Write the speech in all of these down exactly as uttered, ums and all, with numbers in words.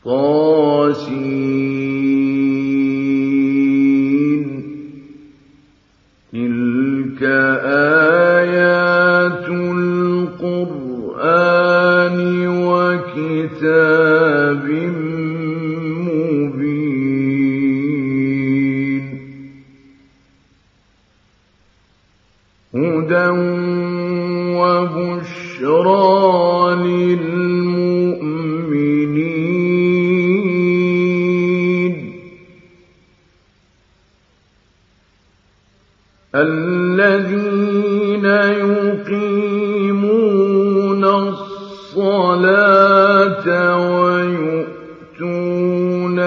طاسين تلك آيات القرآن وكتاب مبين هدى وبشرى للمؤمنين الذين يقيمون الصلاة ويؤتون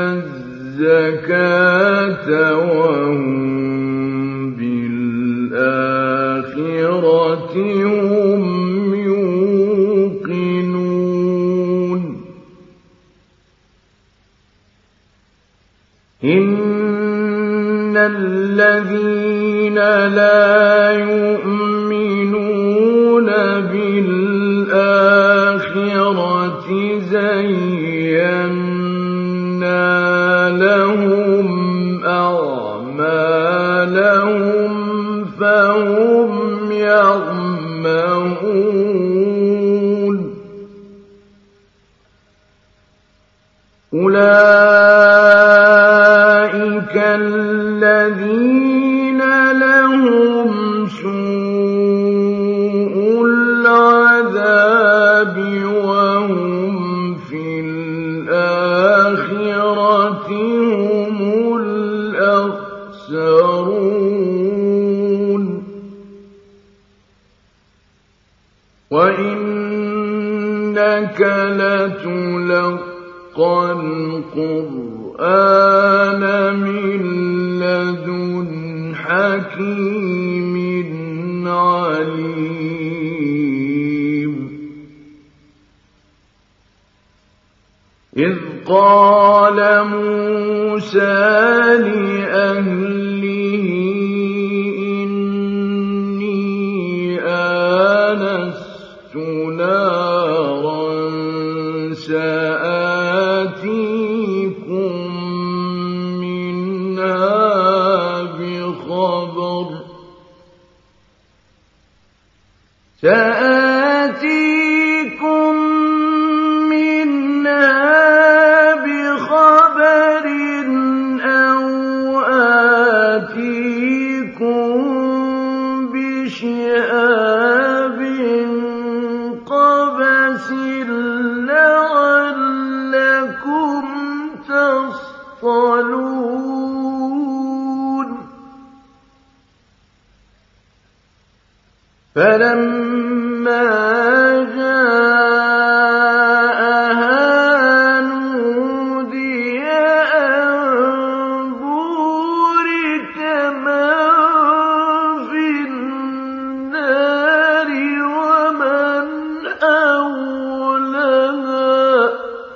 الزكاة وهم بالآخرة هم يوقنون إن الذين لا يؤمنون بالآخرة زينا لهم أعمالهم فهم يعمهون أولئك الذين لهم سوء العذاب وهم في الآخرة هم الأخسرون وإنك لتلقى القرآن من لدن حكيم عليم إذ قال موسى لأهله إني آنست نارا سآتيكم منها بخبر سآتيكم منها بخبر أو آتيكم بشهاب قبس لعلكم تصطلون فلما جاءها نودي أن بورك من في النار ومن حولها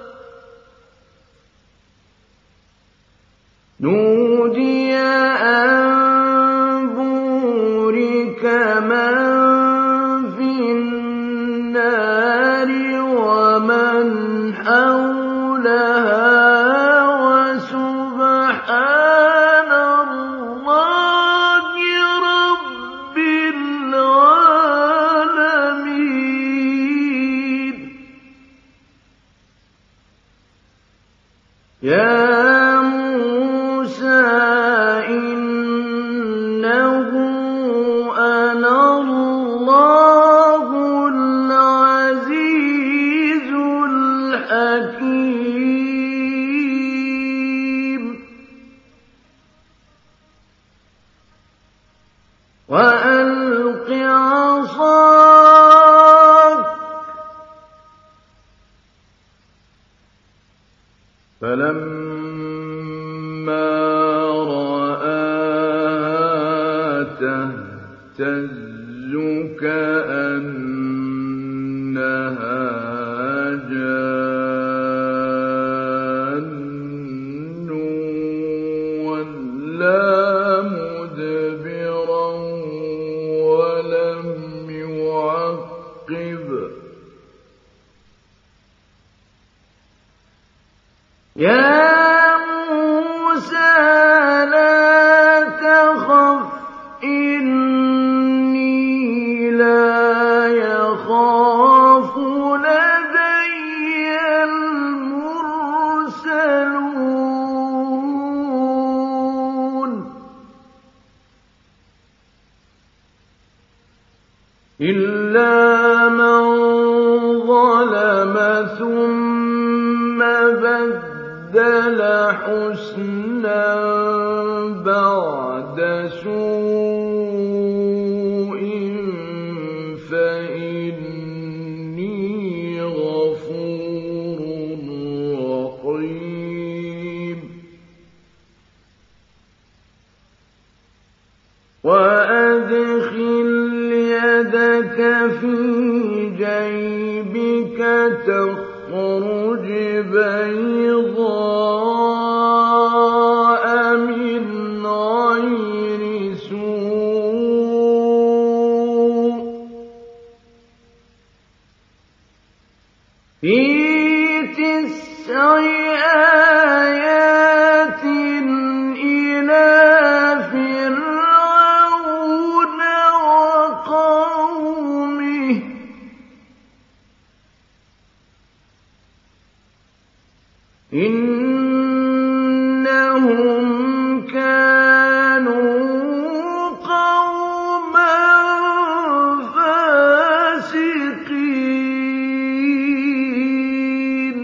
نودي أن بورك من في النار ومن حولها وسبحان الله رب العالمين يا إنه أنا الله العزيز الحكيم وألق عصاك فلما رآها تهتز كأنها جان ولا مدبرا ولم يعقب يا موسى لا تخف إني لا يخاف لدي المرسلون إلا من ظلم ثم بدل حسنا بعد سوء فإني غفور رحيم وأدخل يدك في جيبك تخرج بيضاء من غير سوء في تسع آيات إلى فرعون وقومه إنهم كانوا قوما فاسقين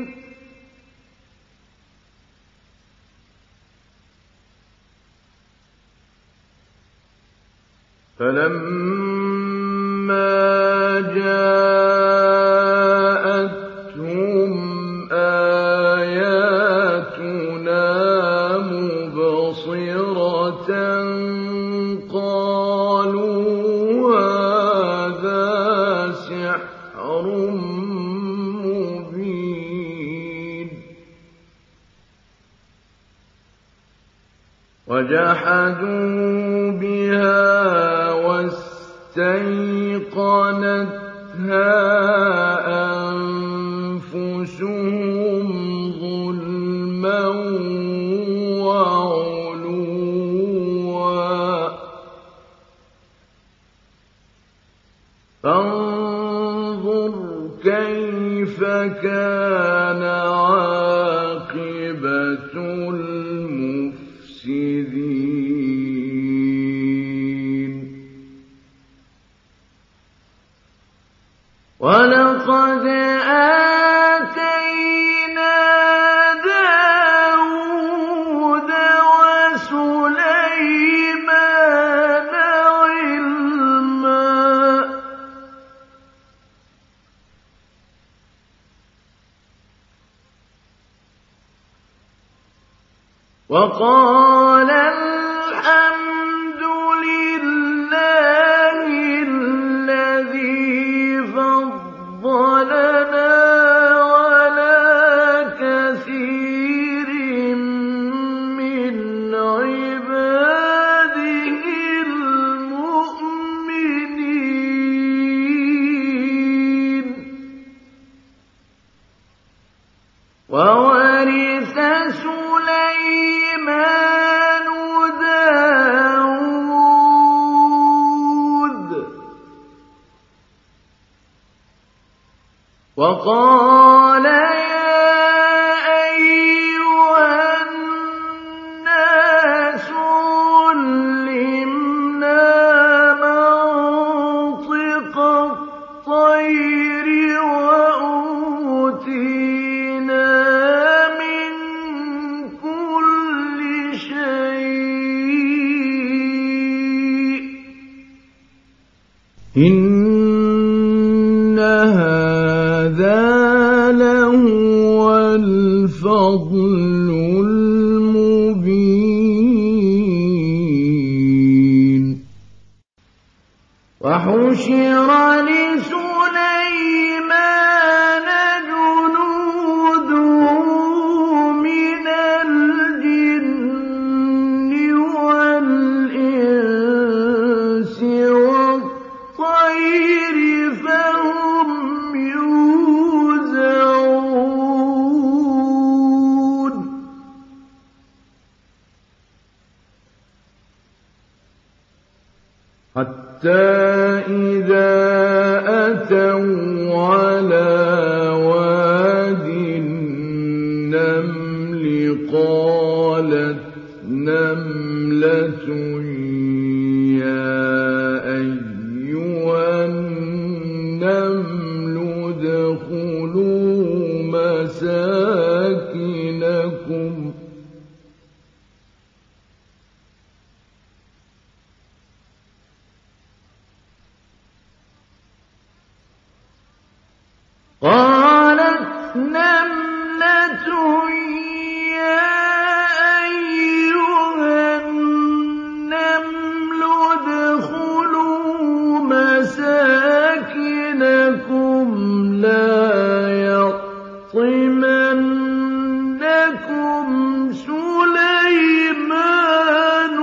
فلما جاءتهم آياتنا مبصرة قالوا هذا سحر مبين وجحدوا بها واستيقنتها أنفسهم ظلما وعلوا فانظر كيف كان عاقبة المفسدين ولقد آتينا داود وسليمان علما وقال الحمد لله الذي فضلنا على كثير من عباده المؤمنين وورث سليمان داود وقال يا أيها الناس علمنا منطق الطير وأوتينا من كل شيء إن هذا لهو الفضل المبين وحشر لسليمان جنوده من الجن والإنس والطير فهم يوزعون إِذَا أَتَوْا عَلَىٰ وَادِ النَّمْلِ قَالَتْ نَمْلَةٌ يَا أَيُّهَا النَّمْلُ ادْخُلُوا مَسَاكِنَكُمْ قالت نملة يا أيها النمل ادخلوا مساكنكم لا يحطمنكم سليمان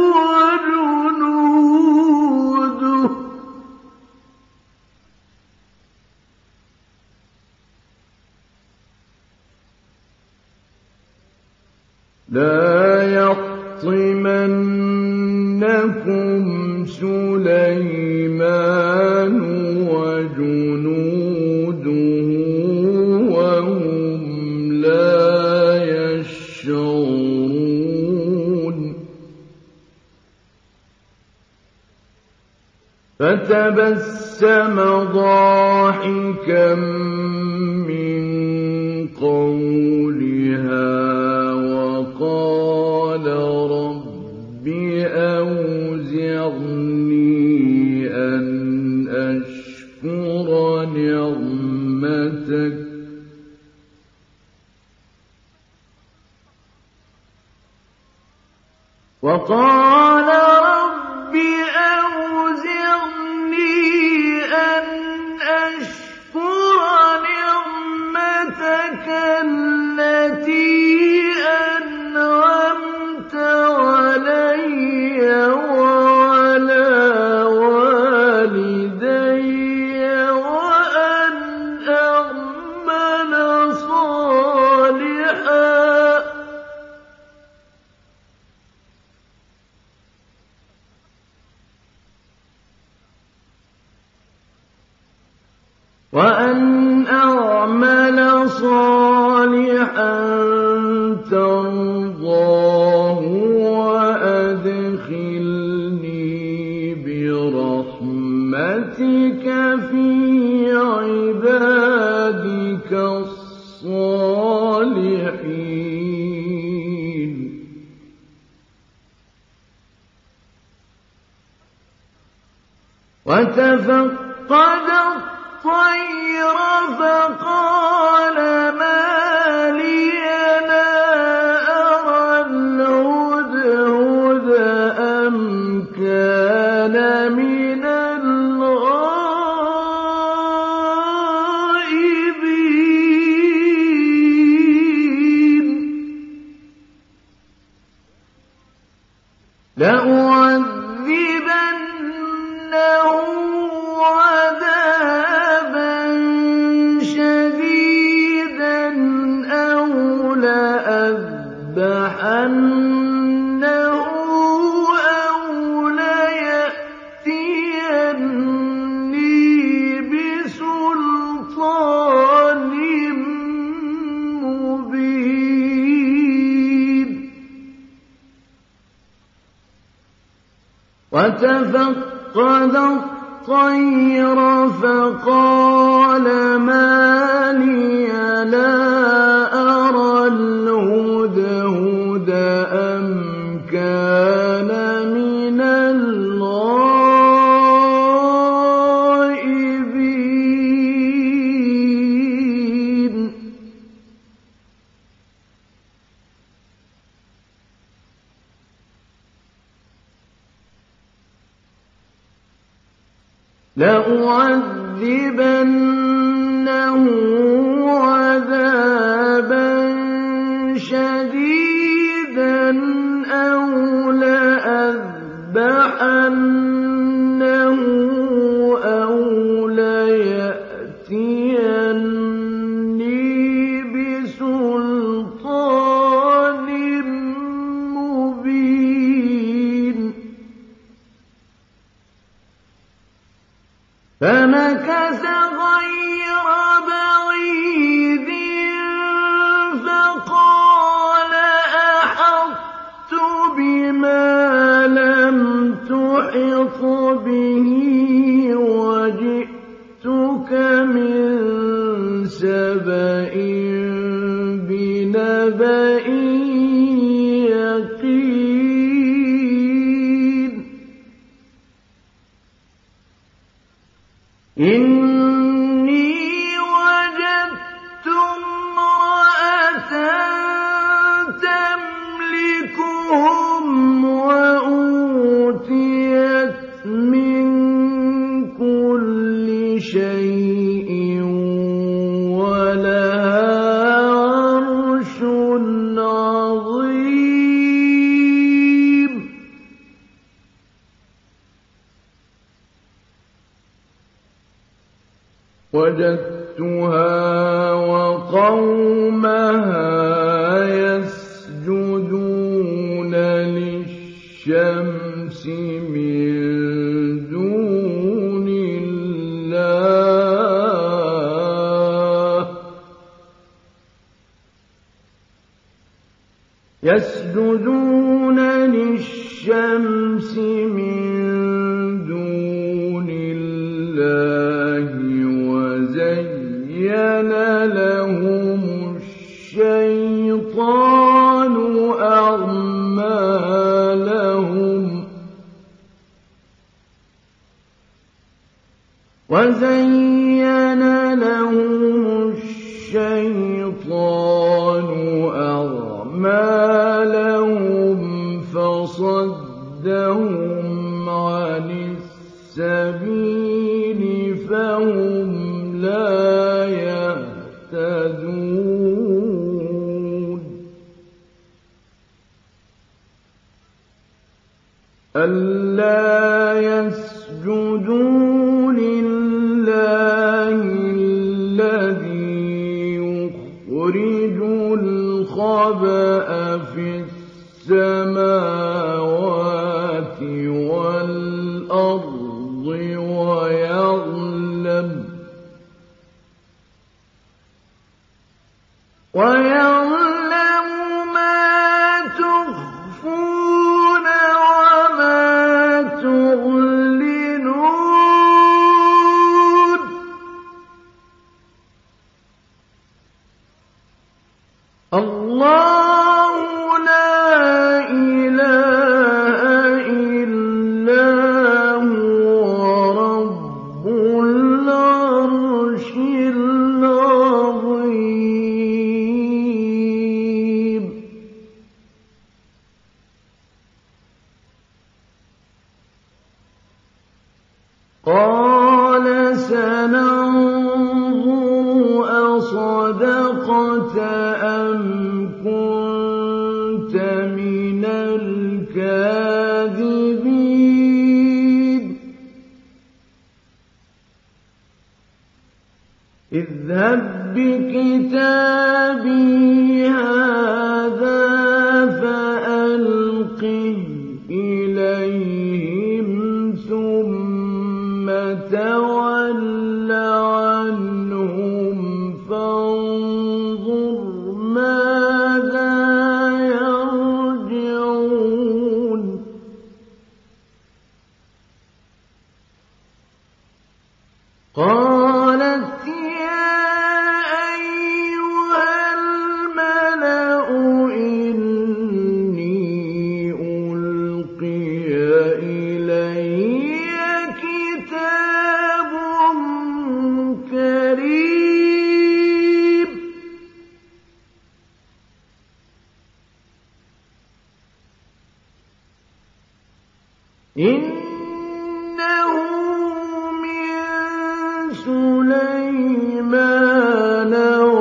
وجنوده لا يحطمنكم سليمان وجنوده وهم لا يشعرون فتبسم ضاحكا من قولها وقال رب أوزعني أن أشكر نعمتك وقال رب أوزعني أن أشكر نعمتك التي أنعمت علي وعلى والدي وأن أعمل صالحا وأن أعمل صالحا ترضاه وأدخلني برحمتك في عبادك الصالحين وتفقد الطير فقال ما لي لا أرى الهدهد أم كان من الغائبين لأعذبنه عذابا شديدا أو لأذبحنه أو ليأتيني بسلطان مبين وتفقد الطير فقال ما لي لا أرى الهدهد أم كان من الغائبين لأعذبنه عذابا شديدا أو لأذبحنه أو ليأتيني بسلطان مبين قَالَ أَحَطتُ بِمَا لَمْ تُحِطْ بِهِ وَجِئْتُكَ مِن سَبَإٍ بِنَبَإٍ يَقِينٍ إِنِّي وَجَدتُّ امْرَأَةً تَمْلِكُهُمْ وَأُوتِيَتْ مِن كُلِّ شَيْءٍ وَلَهَا عَرْشٌ عَظِيمٌ وَجَدتُّهَا وَقَوْمَهَا يَسْجُدُونَ لِلشَّمْسِ مِن دُونِ اللَّهِ يَسْجُدُونَ لِلشَّمْسِ مِن دُونِ اللَّهِ وَزَيَّنَ لَهُمُ الشَّيْطَانُ أَعْمَالَهُمْ وَزَيَّنَ لَهُمُ الشَّيْطَانُ أَعْمَالَهُمْ فَصَدَّهُمْ عَنِ السَّبِيلِ فَهُمْ لَا يَهْتَدُونَ أَلَّا يَسْجُدُوا لِلَّهِ الَّذِي يُخْرِجُ الْخَبْءَ فِي السَّمَاوَاتِ وَالْأَرْضِ وَيَعْلَمُ وَيَعْلَمُ مَا تُخْفُونَ وَمَا تُعْلِنُونَ اللَّهُ لَا إِلَٰهَ إِلَّا هُوَ رَبُّ الْعَرْشِ الْعَظِيمِ قَالَ سَنَنظُرُ أَصَدَقْتَ أَمْ كُنتَ مِنَ الْكَاذِبِينَ اذْهَب بِّكِتَابِي هَٰذَا فَأَلْقِهْ إِلَيْهِمْ ثُمَّ تَوَلَّ عَنْهُمْ فَانظُرْ مَاذَا يَرْجِعُونَ قَالَتْ يَا أَيُّهَا الْمَلَأُ إِنِّي أُلْقِيَ إِلَيَّ كِتَابٌ كَرِيمٌ إِنَّهُ مِن سُلَيْمَانَ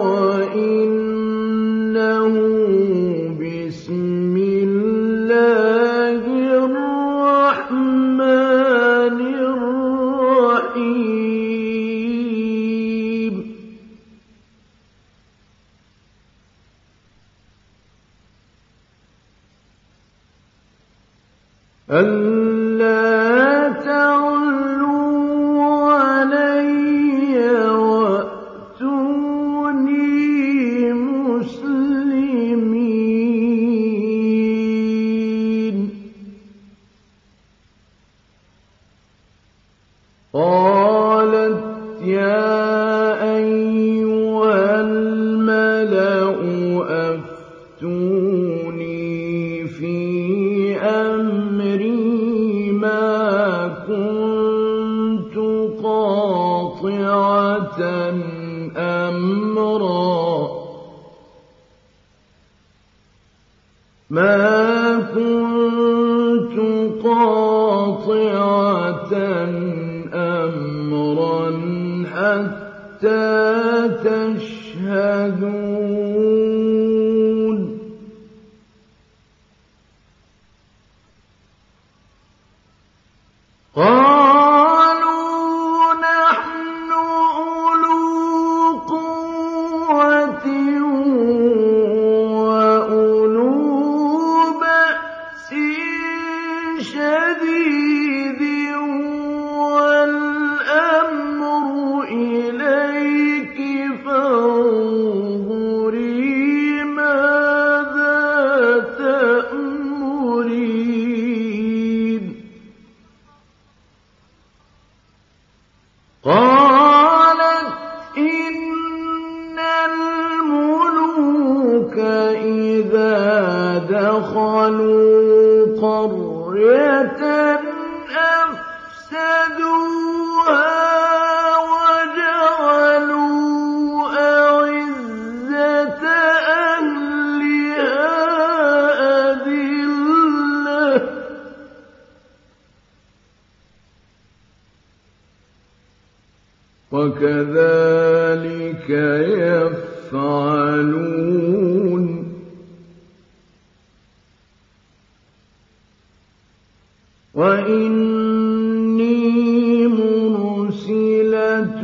وَإِنَّهُ بِسْمِ اللَّهِ الرَّحْمَٰنِ الرَّحِيمِ أَلَّا تَعْلُوا عَلَيَّ وَأْتُونِي مُسْلِمِينَ أفتوني في أمري ما كنت قاطعة أمرا ما كنت قاطعة أمرا حتى تشهدون قالوا نحن أولو قوة وأولو بأس شديد والأمر إليك فانظري ماذا تأمرين قالت إن الملوك إذا دخلوا قرية أفسدوها وجعلوا أعزة أهلها أذلة وكذلك يفعلون وإني مرسلة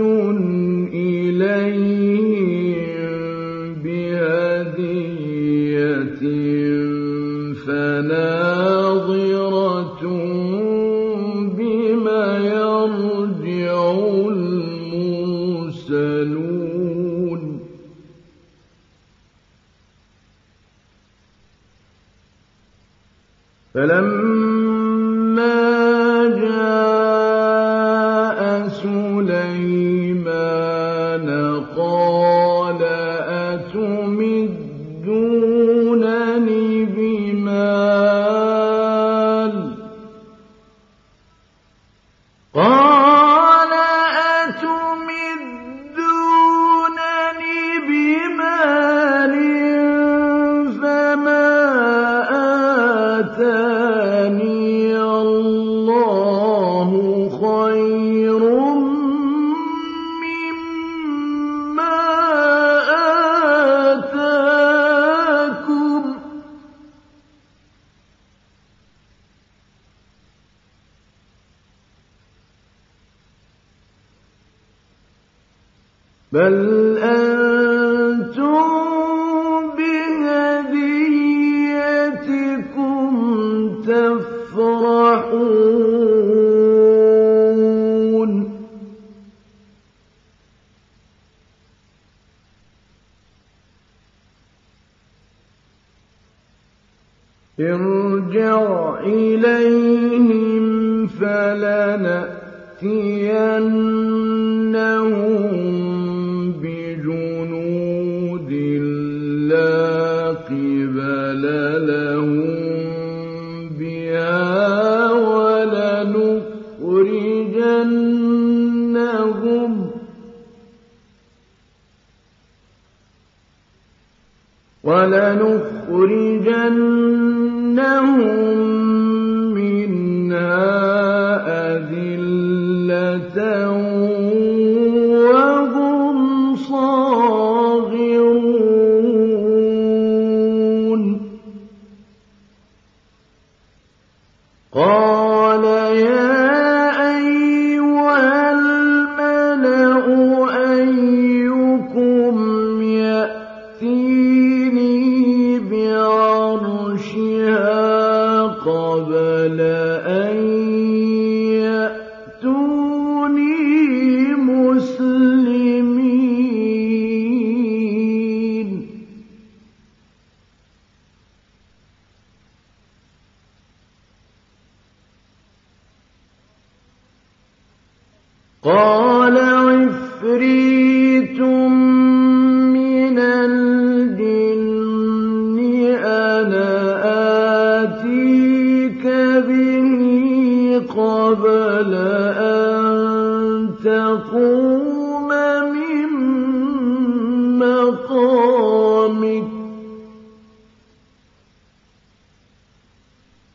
إليهم بهدية فناظرة بما يرجع المرسلون فلما جاء سليمان قال أتمدونني بمال قال أتمدونني بمال فما آتاني الله خير مما آتاكم بل أنتم بهديتكم تفرحون ارجع إليهم فلنأتينهم بجنود لا قبل لهم بها ولنخرجنهم ولنخرجنهم منها أذلة وهم صاغرون قال يا أيها الملأ أيكم يأتيني بعرشها قبل أن يأتوني مسلمين قال عفريت من الجن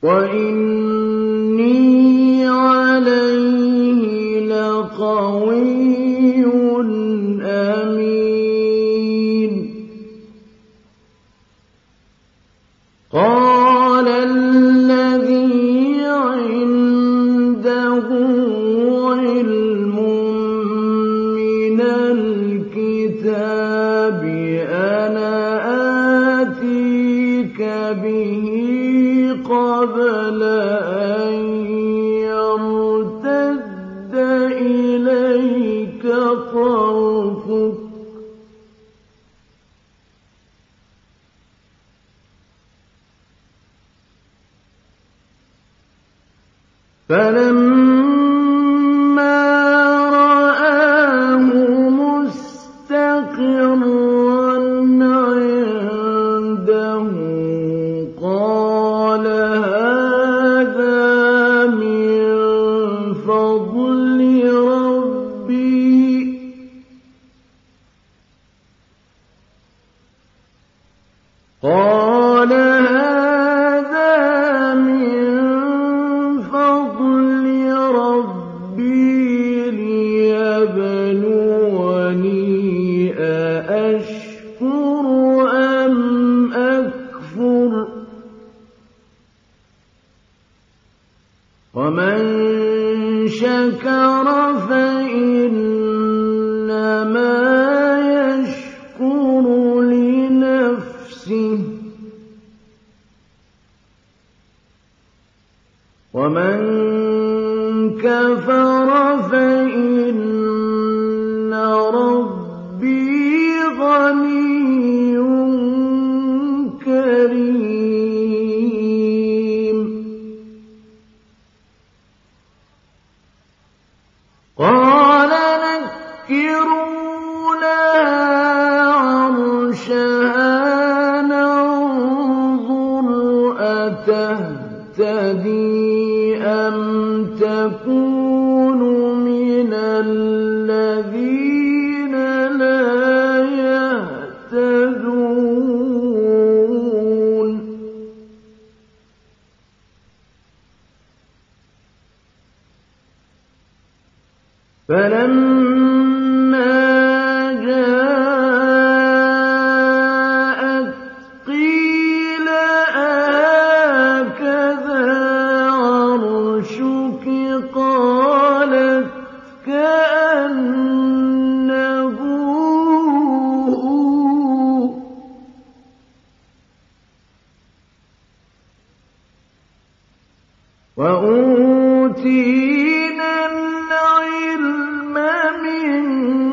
وَإِنِّي عَلَيْهِ لَقَوِيٌّ أَمِينٌ. قَالَ الَّذِي عِندَهُ عِلْمٌ مِّنَ الْكِتَابِ أَنَا آتِيكَ بِهِ قَبْلَ أَن يَرْتَدَّ إِلَيْكَ طَرْفُكَ ۚ فَلَمَّا رَآهُ مُسْتَقِرًّا عِندَهُ قَالَ هَٰذَا مِن فَضْلِ رَبِّي قَالَ هَٰذَا مِن فَضْلِ رَبِّي لِيَبْلُوَنِي أَأَشْكُرُ أَمْ أَكْفُرُ ۖ وَمَن شَكَرَ فَإِنَّمَا يَشْكُرُ لِنَفْسِهِ ۖ وَمَن كَفَرَ فَإِنَّ رَبِّي غَنِيٌّ كَرِيمٌ. قَالَ نَكِّرُوا لَهَا عَرْشَهَا نَنظُرْ أَتَهْتَدِي أَمْ تَكُونُ مِنَ الَّذِينَ لَا يَهْتَدُونَ. فَلَمَّا جَاءَتْ قِيلَ أَهَٰكَذَا عَرْشُكِ ۖ قَالَتْ كَأَنَّهُ هُوَ ۚ وَأُوتِينَا الْعِلْمَ مِن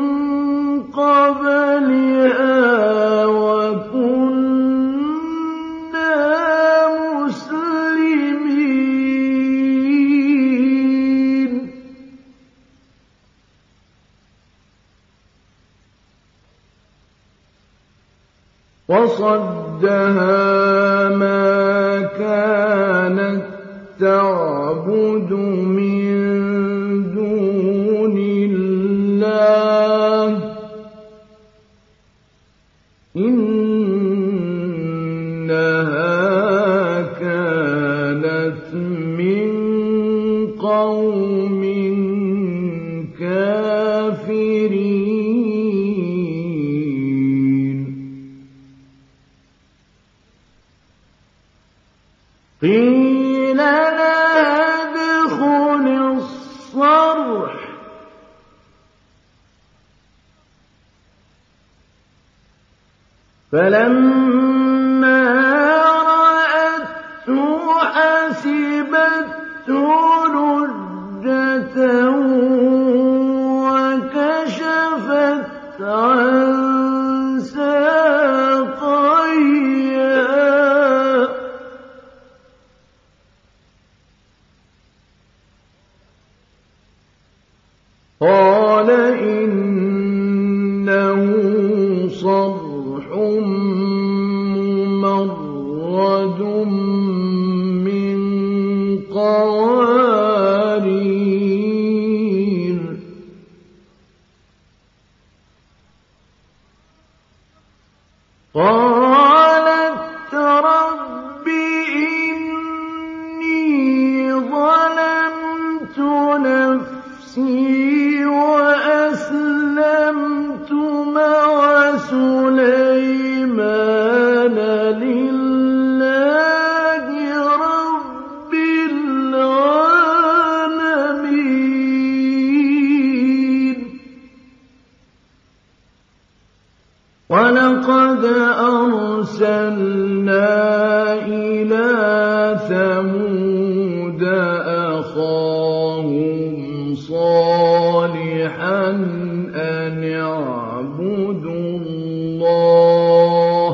قَبْلِهَا وَكُنَّا مُسْلِمِينَ. وَصَدَّهَا مَا كَانَتْ تَعْبُدُ مِن دُونِ اللَّهِ ۖ إِنَّهَا كَانَتْ مِن قَوْمٍ كَافِرِينَ. قِيلَ لَهَا ادْخُلِي الصَّرْحَ ۖ فَلَمَّا رَأَتْهُ حَسِبَتْهُ لُجَّةً وَكَشَفَتْ عَن سَاقَيْهَا ۚ قَالَ إِنَّهُ صَرْحٌ أَرْسَلْنَا إِلَىٰ ثَمُودَ أَخَاهُمْ صَالِحًا أَنِ اعْبُدُوا اللَّهَ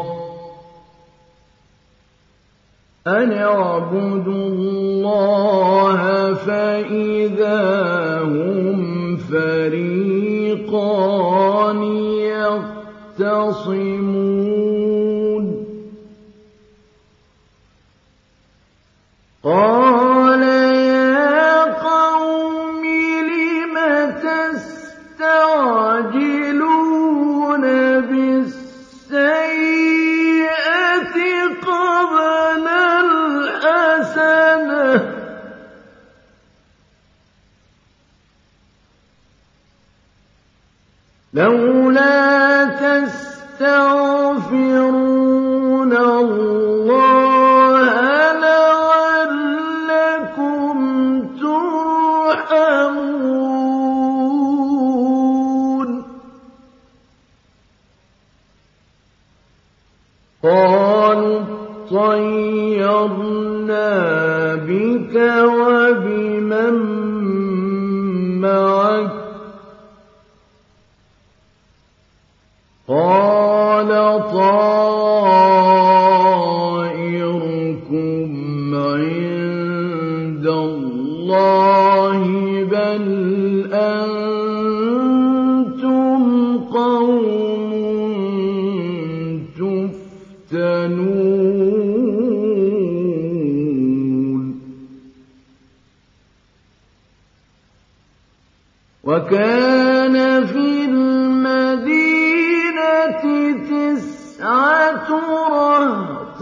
أَنِ اعْبُدُوا اللَّهَ فَإِذَا هُمْ فَرِيقَانِ يَخْتَصِمُونَ قَالَ يَا قَوْمِ لِمَ تَسْتَعْجِلُونَ بِالسَّيِّئَةِ قَبْلَ الْحَسَنَةِ ۖ لَوْلَا تَسْتَغْفِرُونَ اللَّهَ لَعَلَّكُمْ تُرْحَمُونَ قَالُوا اطَّيَّرْنَا بِكَ وَبِمَن مَّعَكَ ۚ قَالَ طَائِرُكُمْ عِندَ اللَّهِ بَلْ أَنتُمْ قَوْمٌ تُفْتَنُونَ وَكَانَ فِي الْمَدِينَةِ تِسْعَةُ رَهْطٍ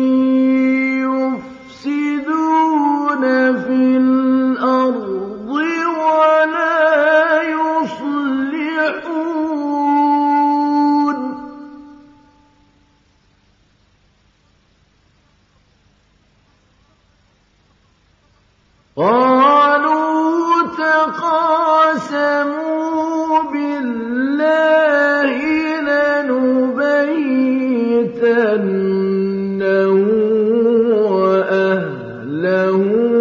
يُفْسِدُونَ فِي الْأَرْضِ وَلَا يُصْلِحُونَ قَالُوا تَقَاسَمُوا بِاللَّهِ لَنُبَيِّتَنَّهُ وَأَهْلَهُ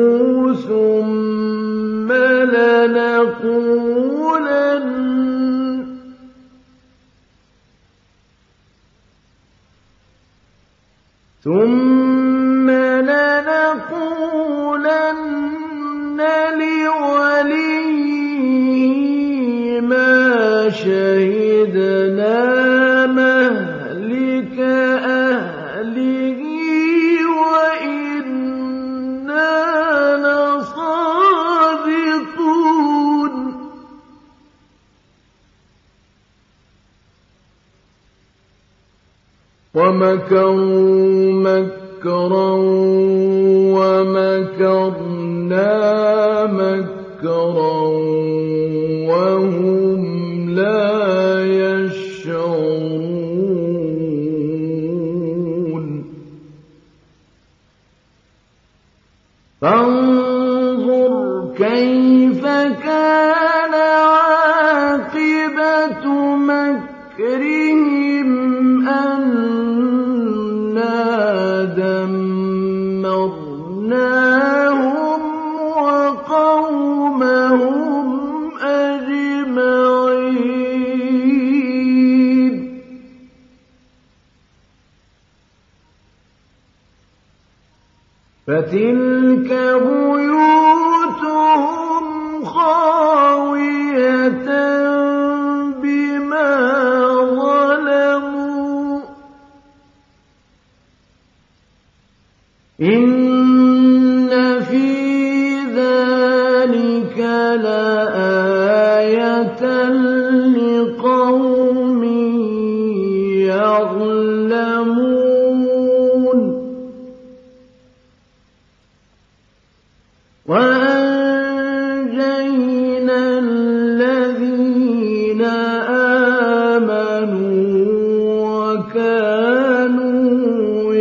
ثُمَّ لَنَقُولَنَّ ثُمَّ لَنَقُولَنَّ لِوَلِيِّهِ مَا شَهِدْنَا مَهْلِكَ أَهْلِهِ وَإِنَّا لَصَادِقُونَ وَمَكَرُوا مَكْرًا وَمَكَرْنَا مَكْرًا وَهُمْ لَا يَشْعُرُونَ فَانظُرْ كَيْفَ كَانَ عَاقِبَةُ مَكْرِهِمْ أَنَّا دَمَّرْنَاهُمْ وَقَوْمَهُمْ أَجْمَعِينَ فَتِلْكَ بُيُوتُهُمْ خَاوِيَةً بِمَا ظَلَمُوا ۗ إِنَّ فِي ذَلِكَ لَآيَةً لِقَوْمٍ يَعْلَمُونَ وَأَنجَيْنَا الَّذِينَ آمَنُوا وَكَانُوا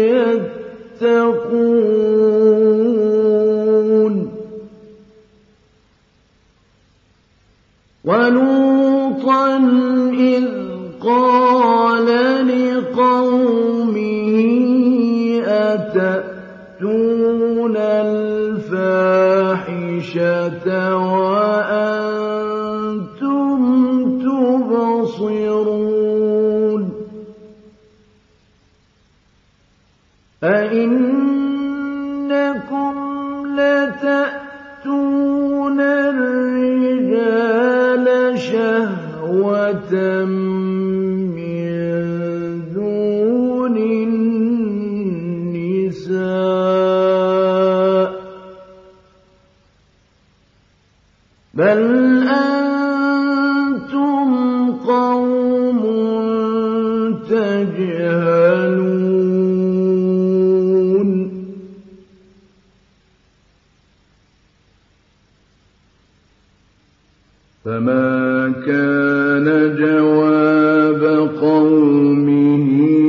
يَتَّقُونَ وَلُوطًا إِذْ قَالَ لِقَوْمِهِ وأنتم تبصرون أئنكم لتأتون الرجال شهوة من دون النساء بل أنتم قوم تجهلون فما كان جواب قومه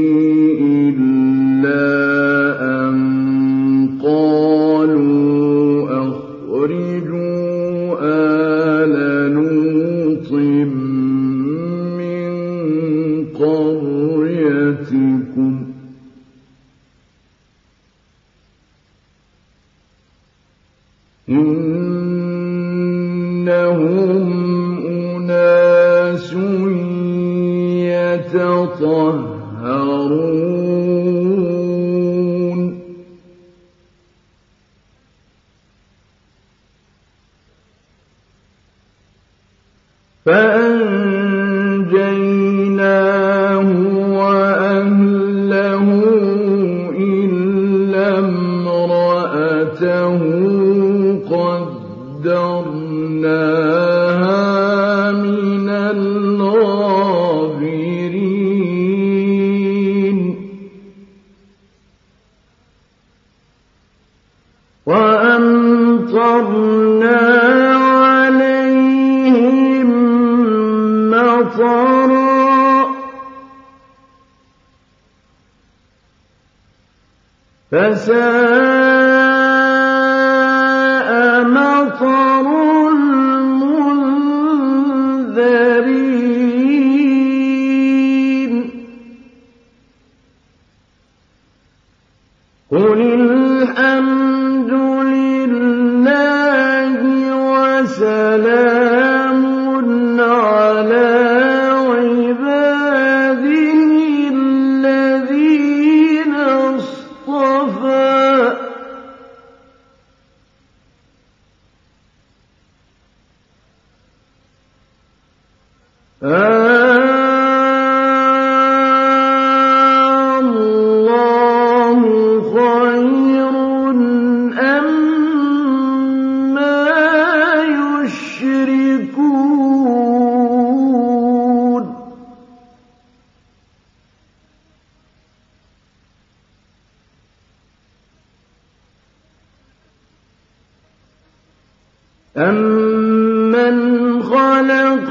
إلا أن قالوا أخرجوا آل لوط من قريتكم إنهم أناس يتطهرون فأنجيناه وأهله إلا امرأته قدرناها من الغابرين وأمطرنا عليهم مطرا فساء مطر المنذرين قل الحمد لله وسلام على عباده الذين اصطفى الله خير أما يشركون أَمَّنْ خَلَقَ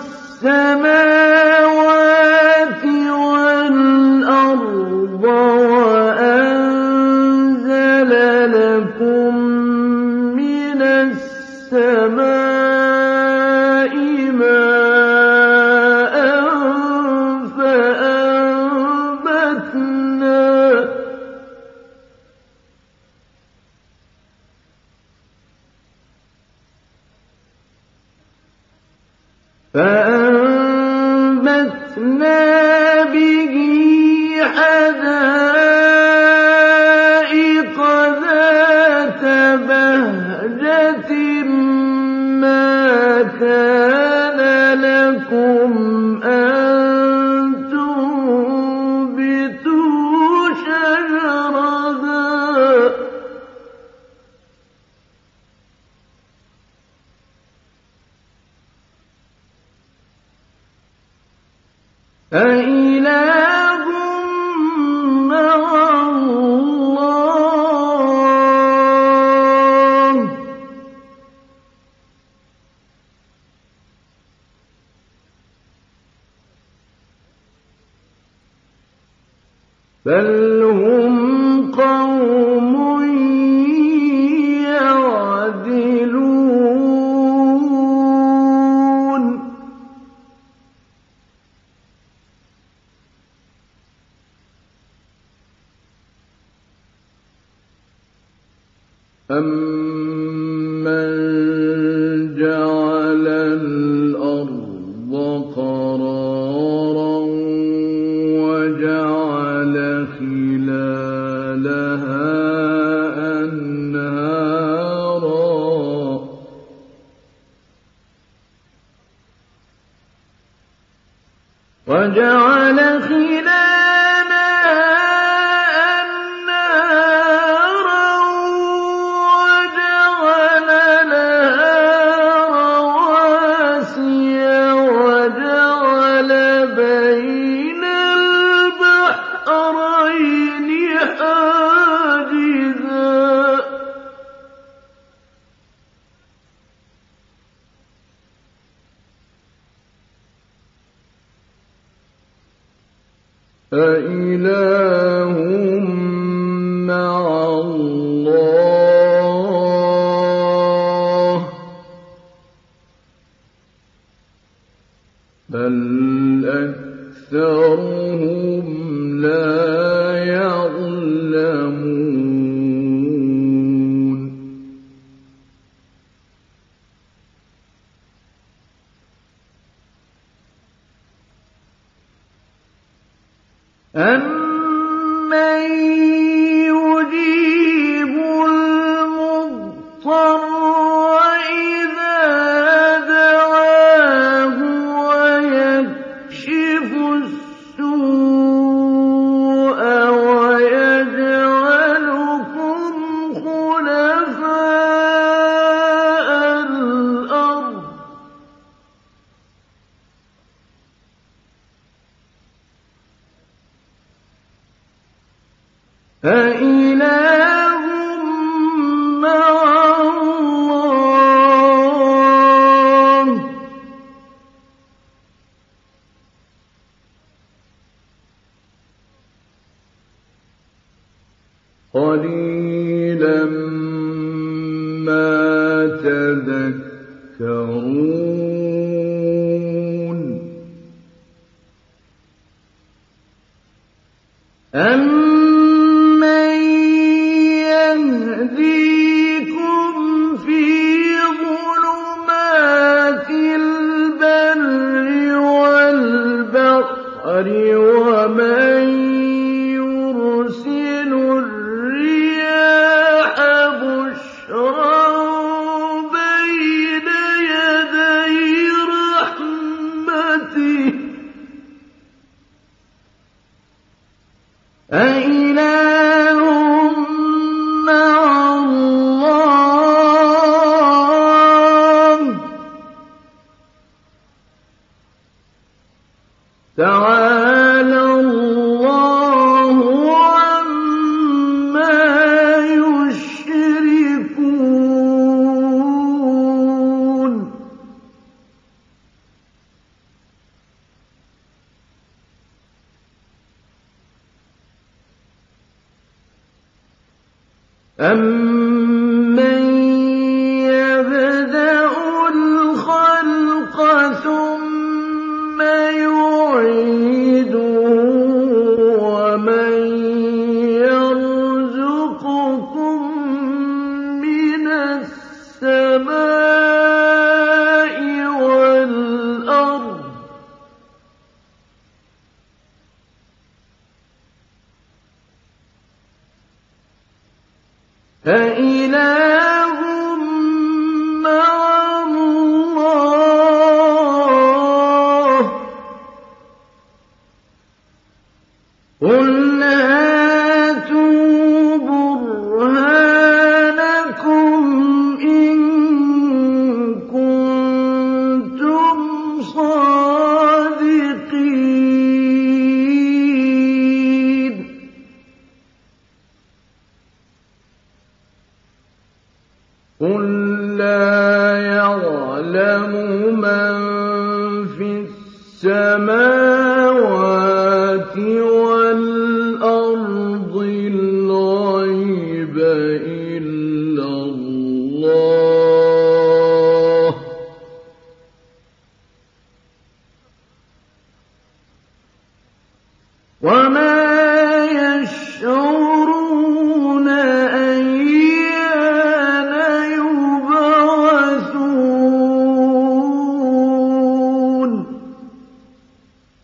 السَّمَاوَاتِ وَالْأَرْضَ وَأَنزَلَ لَكُم مِّنَ السَّمَاءِ مَاءً فَأَنبَتْنَا فأنبتنا به حدائق ذات بهجة ما كان لكم أن تنبتوا شجرها أإله مع الله بل هم قوم يعدلون أَمَّنْ لها أنهارا وجعل خلالها أنهارا وجعل لها رواسي وجعل بين البحرين حاجزا أإله مع الله بل أكثرهم لا يعلمون أَمَّن يُجِيبُ الْمُضْطَرَّ إِذَا دَعَاهُ وَيَكْشِفُ السُّوءَ وَيَجْعَلُكُمْ خُلَفَاءَ الْأَرْضِ أإله مع الله قليلا ما تذكرون أَمَّن يَهْدِيكُمْ فِي ظُلُمَاتِ الْبَرِّ وَالْبَحْرِ وَمَن يُرْسِلُ الرِّيَاحَ بُشْرًا بَيْنَ يَدَيْ رَحْمَتِهِ أإله مع الله تعالى الله عما يشركون أَمَّن يَبْدَأُ الْخَلْقَ ثُمَّ يُعِيدُهُ وَمَن يَرْزُقُكُم مِّنَ السَّمَاءِ وَالْأَرْضِ أإله مع الله قُلْ هَاتُوا بُرْهَانَكُمْ إِن كُنتُمْ صَادِقِينَ قُل لَّا يَعْلَمُ مَن فِي السَّمَاوَاتِ وَالْأَرْضِ الْغَيْبَ إِلَّا اللَّهُ وَمَا يَشْعُرُونَ أَيَّانَ يُبْعَثُونَ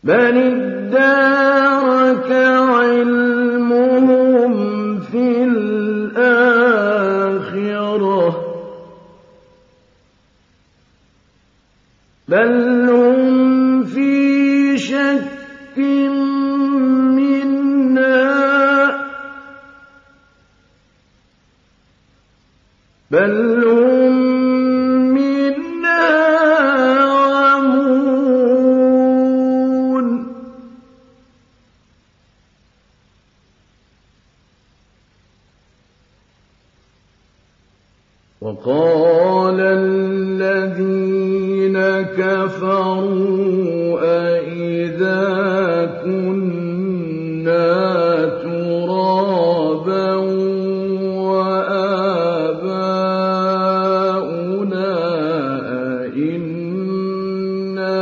بل ادارك علمهم في الآخرة بل هم في شك منها بل هم منها عمون وقال الذين كفروا أئذا كنا ترابا وآباؤنا أئنا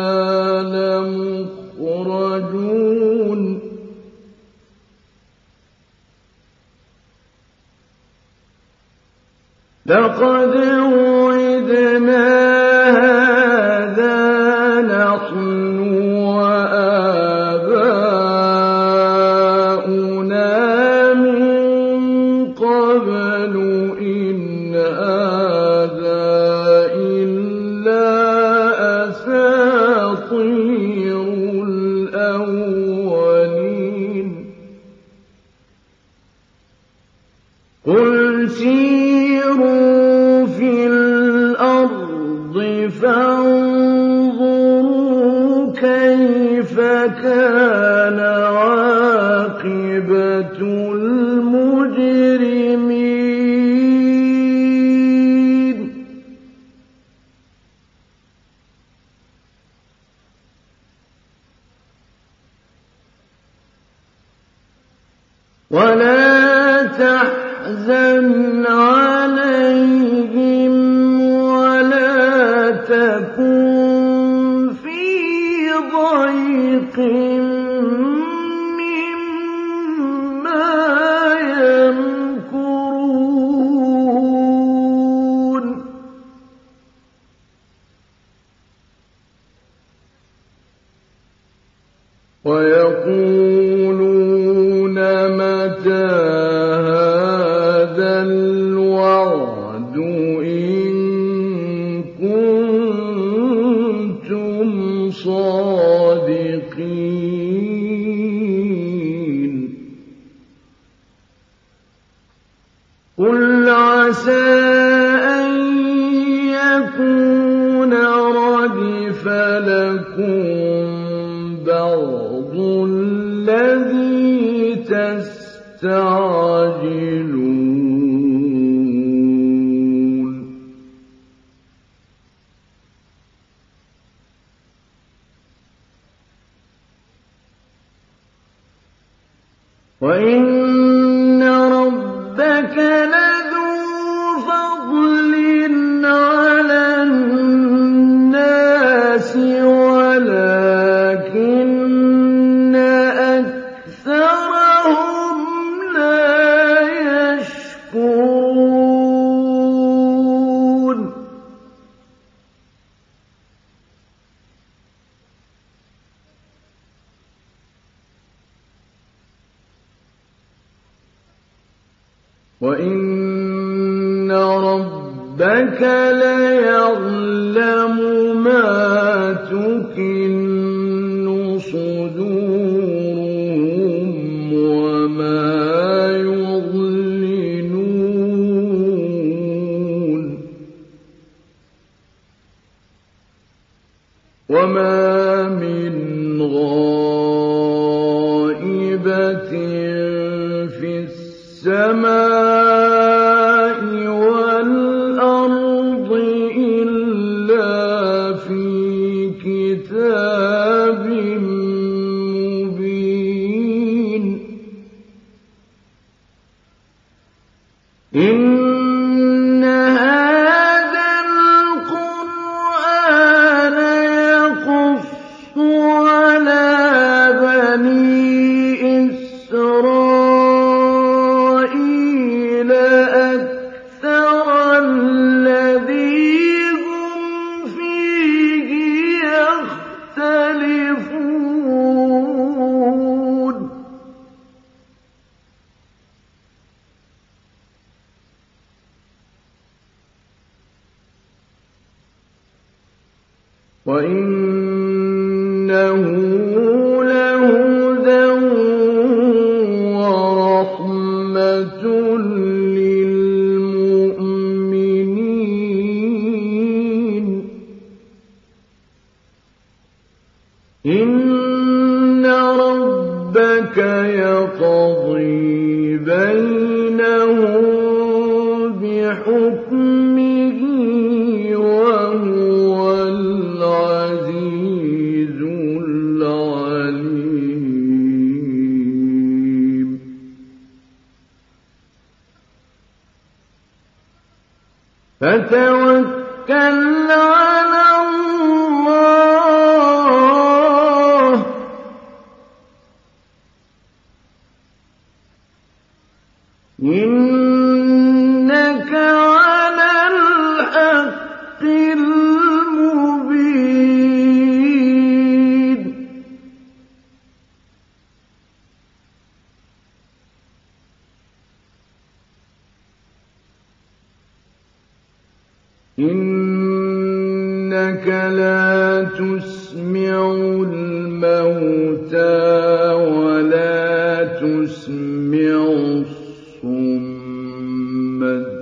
لمخرجون لقد وعدنا هذا نحن وآباؤنا من قبل إن هذا إلا أساطير الأولين قل سيروا في الأرض فانظروا كيف كان عاقبة المجرمين ولا تحزن عليهم ولا تكن في ضيق مما يمكرون ويقولون متى هذا الوعد إن كنتم صادقين قل عسى أن يكون ردف لكم بعض الذي تستعجلون وإن ربك لذو فضل على الناس ولكن أكثرهم لا يشكرون وإن ربك ليعلم ما تكن صدورهم وما يعلنون وما من غائبة في السماء والأرض إلا في كتاب مبين إن هذا القرآن يقص على بني إسرائيل وَإِنَّهُ لَهُدًى وَرَحْمَةٌ لِّلْمُؤْمِنِينَ إِنَّ رَبَّكَ يَقْضِي بَيْنَهُم بِحُكْمِهِ وَهُوَ الْعَزِيزُ الْعَلِيمُ فَتَوَكَّلْ عَلَى اللَّهِ إِنَّكَ عَلَى الْحَقِّ الْمُبِينِ إِنَّكَ لَا تُسْمِعُ الْمَوْتَىٰ وَلَا تُسْمِعُ الصُّمَّ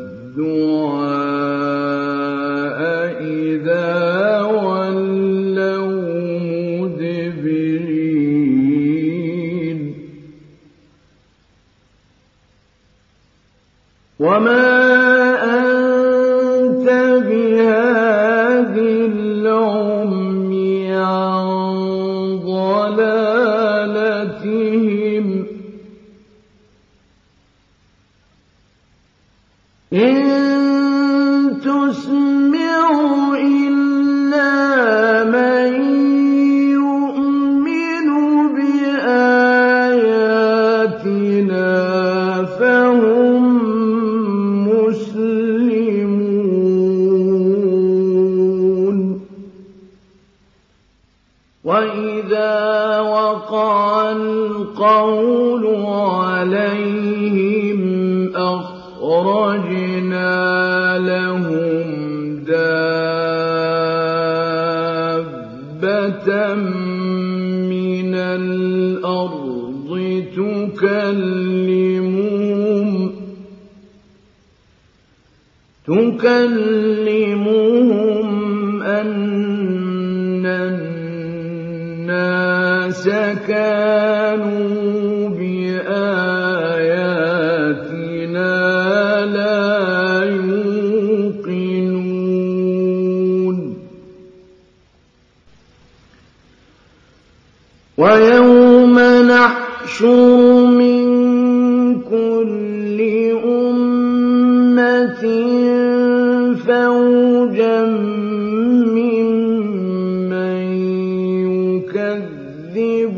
الدُّعَاءَ إِذَا وَلَّوْا مُدْبِرِينَ وَمَا أَنتَ بِهَادِ الْعُمْيِ عَن ضَلَالَتِهِمْ إِن تُسْمِعُ إِلَّا مَن يُؤْمِنُ بِآيَاتِنَا فَهُم مُّسْلِمُونَ وَإِذَا وَقَعَ الْقَوْلُ عَلَيْهِمْ أَخْرَجْنَا لَهُمْ دَابَّةً مِّنَ الْأَرْضِ تُكَلِّمُهُمْ تُكَلِّمُهُمْ أَنَّ النَّاسَ كَانُوا بِآيَاتِنَا لَا يُوقِنُونَ وَيَوْمَ نَحْشُرُ مِن كُلِّ أُمَّةٍ فَوْجًا مِّمَّن يُكَذِّبُ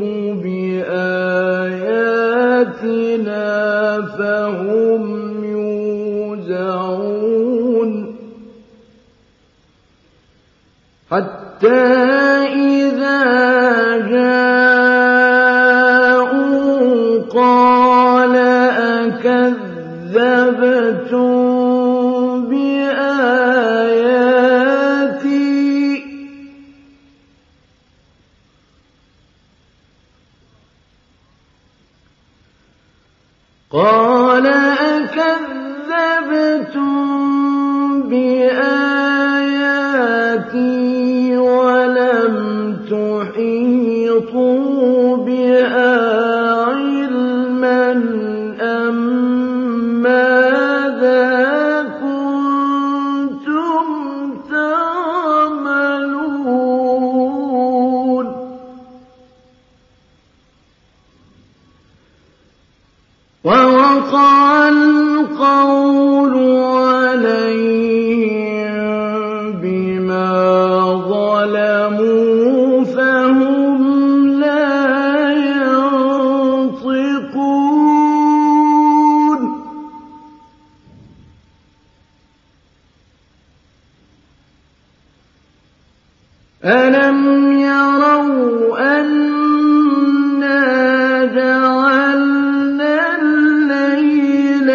بِآيَاتِنَا فَهُمْ يُوزَعُونَ حَتَّىٰ إِذَا جَاءُوا قَالَ أَكَذَّبْتُم بِآيَاتِي قَالَ أَكَذَّبْتُم بِآيَاتِي وَلَمْ تُحِيطُوا بِهَا عِلْمًا أَم مَّاذَا كُنتُمْ تَعْمَلُونَ وَوَقَعَ الْقَوْلُ عَلَيْهِم بِمَا ظَلَمُوا فَهُمْ لَا يَنطِقُونَ أَلَمْ يَرَوْا أَنَّا جَعَلْنَا اللَّيْلَ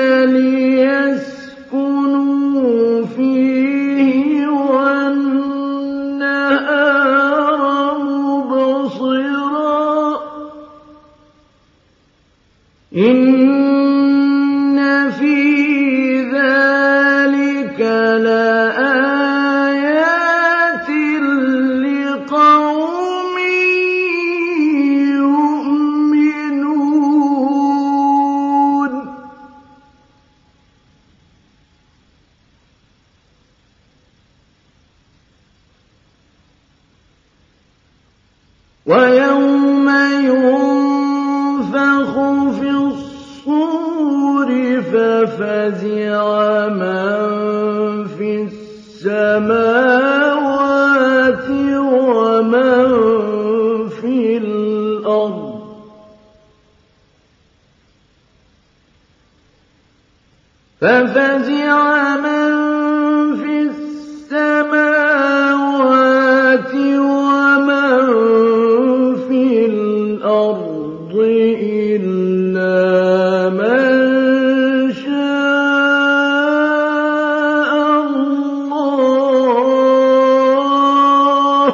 لِيَسْكُنُوا فِيهِ وَالنَّهَارَ ويوم ينفخ في الصور ففزع من في السماوات ومن في الأرض ففزع من في السماوات ومن في الأرض إلا من شاء الله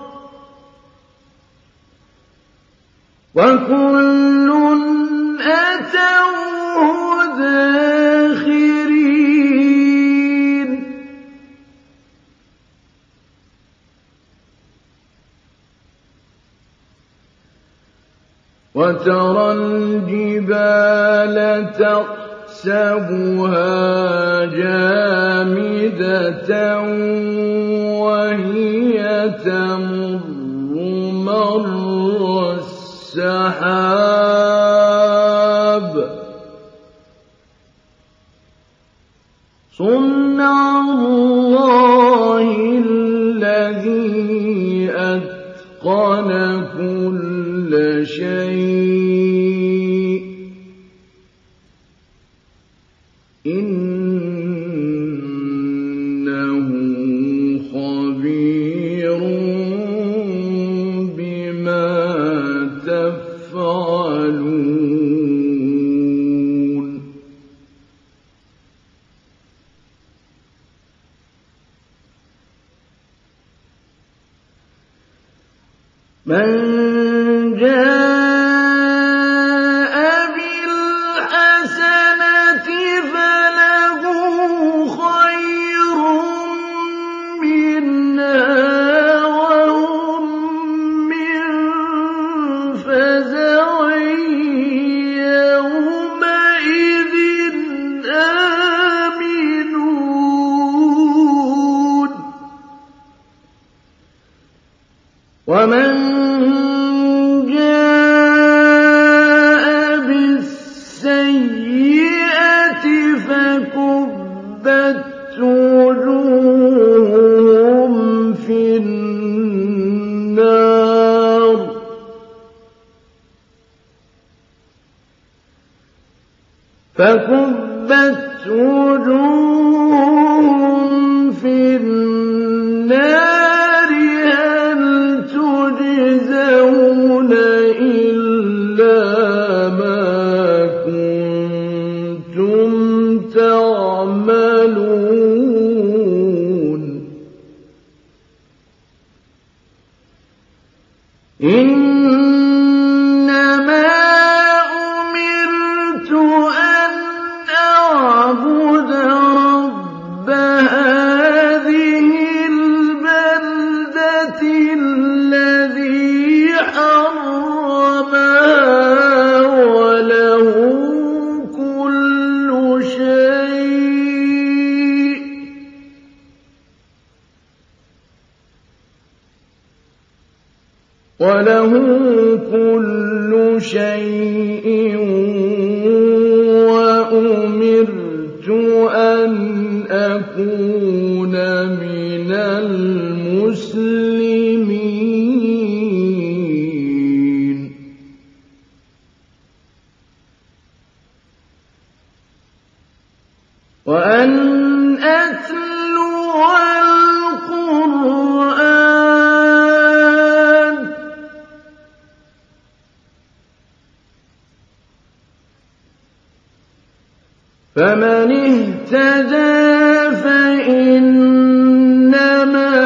وكل أتوه داخرين وترى الجبال تحسبها جامدة وهي تمر مر السحاب صنع الله الذي أتقن كل شيء إنه خبير بما تفعلون من جاء بالحسنة فله خير منها وهم من فزع يومئذ آمنون ومن فكبت وجوههم في النار فكبت وجوههم في النار هل تجزون إلا ما كنتم تعملون إنما أمرت أن أعبد رب هذه البلدة الذي حرمها وله كل شيء وله كل شيء وأمرت أن أكون من المسلمين وأن أتلو القرآن فمن اهتدى فإنما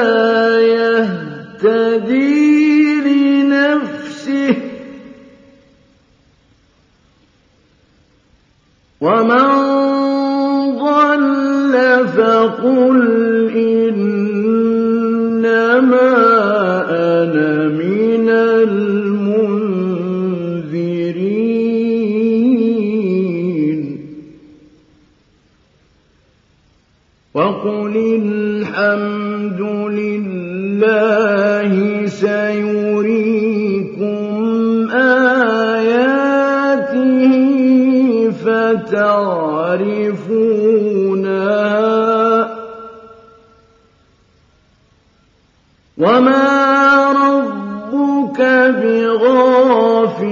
يهتدي لنفسه ومن ضل فقل إنما أنا من المنذرين وقل الحمد لله سيريكم تعرفونها وما ربك بغافل